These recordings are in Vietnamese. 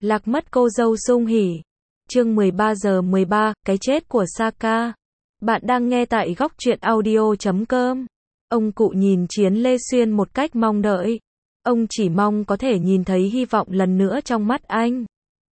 Lạc mất cô dâu Sung Hỉ. Chương 13:13, cái chết của Saka. Bạn đang nghe tại góc truyện audio.com. Ông cụ nhìn Chiến Lê Xuyên một cách mong đợi. Ông chỉ mong có thể nhìn thấy hy vọng lần nữa trong mắt anh.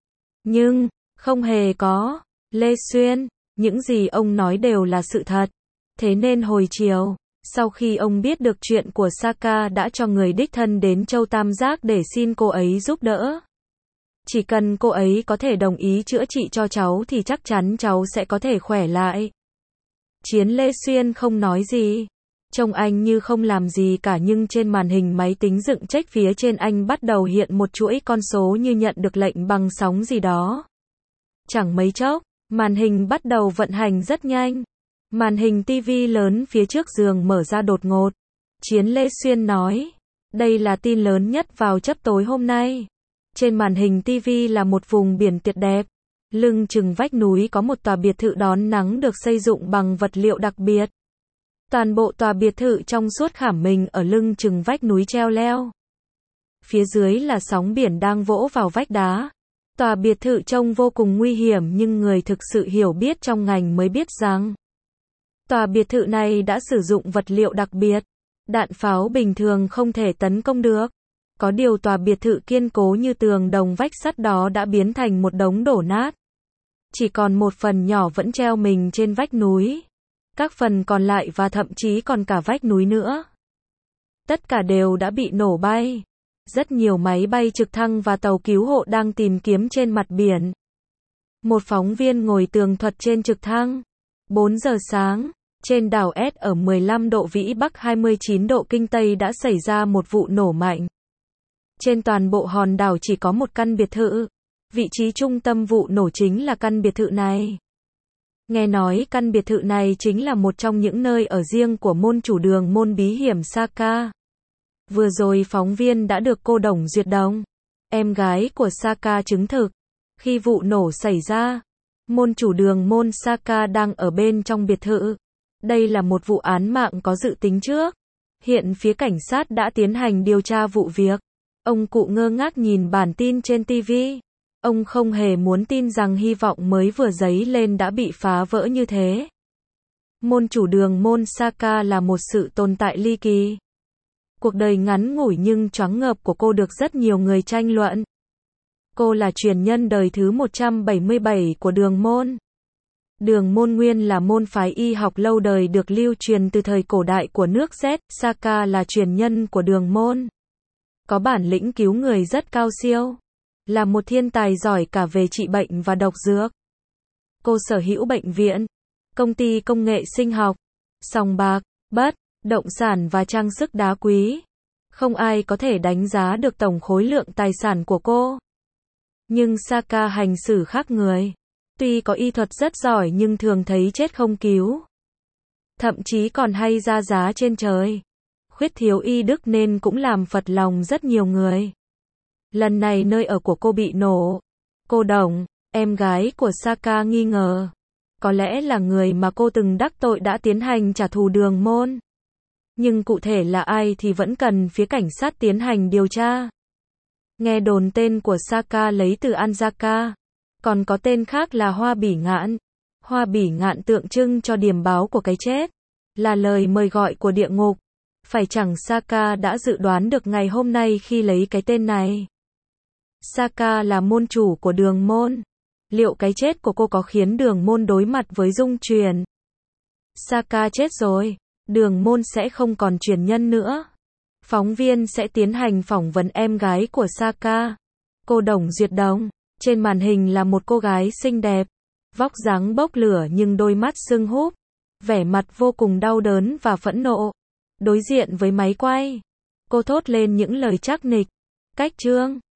Nhưng, không hề có. Lê Xuyên, những gì ông nói đều là sự thật. Thế nên hồi chiều, sau khi ông biết được chuyện của Saka đã cho người đích thân đến Châu Tam Giác để xin cô ấy giúp đỡ. Chỉ cần cô ấy có thể đồng ý chữa trị cho cháu thì chắc chắn cháu sẽ có thể khỏe lại. Chiến Lê Xuyên không nói gì. Trông anh như không làm gì cả, nhưng trên màn hình máy tính dựng trách phía trên anh bắt đầu hiện một chuỗi con số như nhận được lệnh bằng sóng gì đó. Chẳng mấy chốc, màn hình bắt đầu vận hành rất nhanh. Màn hình TV lớn phía trước giường mở ra đột ngột. Chiến Lê Xuyên nói, đây là tin lớn nhất vào chớp tối hôm nay. Trên màn hình TV là một vùng biển tuyệt đẹp. Lưng chừng vách núi có một tòa biệt thự đón nắng được xây dựng bằng vật liệu đặc biệt. Toàn bộ tòa biệt thự trong suốt khảm mình ở lưng chừng vách núi treo leo. Phía dưới là sóng biển đang vỗ vào vách đá. Tòa biệt thự trông vô cùng nguy hiểm, nhưng người thực sự hiểu biết trong ngành mới biết rằng tòa biệt thự này đã sử dụng vật liệu đặc biệt. Đạn pháo bình thường không thể tấn công được. Có điều tòa biệt thự kiên cố như tường đồng vách sắt đó đã biến thành một đống đổ nát. Chỉ còn một phần nhỏ vẫn treo mình trên vách núi. Các phần còn lại và thậm chí còn cả vách núi nữa, tất cả đều đã bị nổ bay. Rất nhiều máy bay trực thăng và tàu cứu hộ đang tìm kiếm trên mặt biển. Một phóng viên ngồi tường thuật trên trực thăng. 4 giờ sáng, trên đảo S ở 15 độ Vĩ Bắc 29 độ Kinh Tây đã xảy ra một vụ nổ mạnh. Trên toàn bộ hòn đảo chỉ có một căn biệt thự. Vị trí trung tâm vụ nổ chính là căn biệt thự này. Nghe nói căn biệt thự này chính là một trong những nơi ở riêng của môn chủ đường môn bí hiểm Saka. Vừa rồi phóng viên đã được cô Đồng Duyệt Đồng, em gái của Saka chứng thực. Khi vụ nổ xảy ra, môn chủ đường môn Saka đang ở bên trong biệt thự. Đây là một vụ án mạng có dự tính trước. Hiện phía cảnh sát đã tiến hành điều tra vụ việc. Ông cụ ngơ ngác nhìn bản tin trên TV. Ông không hề muốn tin rằng hy vọng mới vừa dấy lên đã bị phá vỡ như thế. Môn chủ đường môn Saka là một sự tồn tại ly kỳ. Cuộc đời ngắn ngủi nhưng choáng ngợp của cô được rất nhiều người tranh luận. Cô là truyền nhân đời thứ 177 của đường môn. Đường môn nguyên là môn phái y học lâu đời được lưu truyền từ thời cổ đại của nước Z. Saka là truyền nhân của đường môn. Có bản lĩnh cứu người rất cao siêu. Là một thiên tài giỏi cả về trị bệnh và độc dược. Cô sở hữu bệnh viện, công ty công nghệ sinh học, sòng bạc, bất động sản và trang sức đá quý. Không ai có thể đánh giá được tổng khối lượng tài sản của cô. Nhưng Saka hành xử khác người. Tuy có y thuật rất giỏi nhưng thường thấy chết không cứu. Thậm chí còn hay ra giá trên trời. Khuyết thiếu y đức nên cũng làm phật lòng rất nhiều người. Lần này nơi ở của cô bị nổ. Cô Đồng, em gái của Saka nghi ngờ. Có lẽ là người mà cô từng đắc tội đã tiến hành trả thù đường môn. Nhưng cụ thể là ai thì vẫn cần phía cảnh sát tiến hành điều tra. Nghe đồn tên của Saka lấy từ Anzaka. Còn có tên khác là Hoa Bỉ Ngạn. Hoa Bỉ Ngạn tượng trưng cho điềm báo của cái chết. Là lời mời gọi của địa ngục. Phải chẳng Saka đã dự đoán được ngày hôm nay khi lấy cái tên này. Saka là môn chủ của đường môn. Liệu cái chết của cô có khiến đường môn đối mặt với dung truyền? Saka chết rồi, đường môn sẽ không còn truyền nhân nữa. Phóng viên sẽ tiến hành phỏng vấn em gái của Saka, cô Đồng Duyệt Đồng. Trên màn hình là một cô gái xinh đẹp, vóc dáng bốc lửa nhưng đôi mắt sưng húp, vẻ mặt vô cùng đau đớn và phẫn nộ. Đối diện với máy quay, cô thốt lên những lời trắc nịch. Cách chương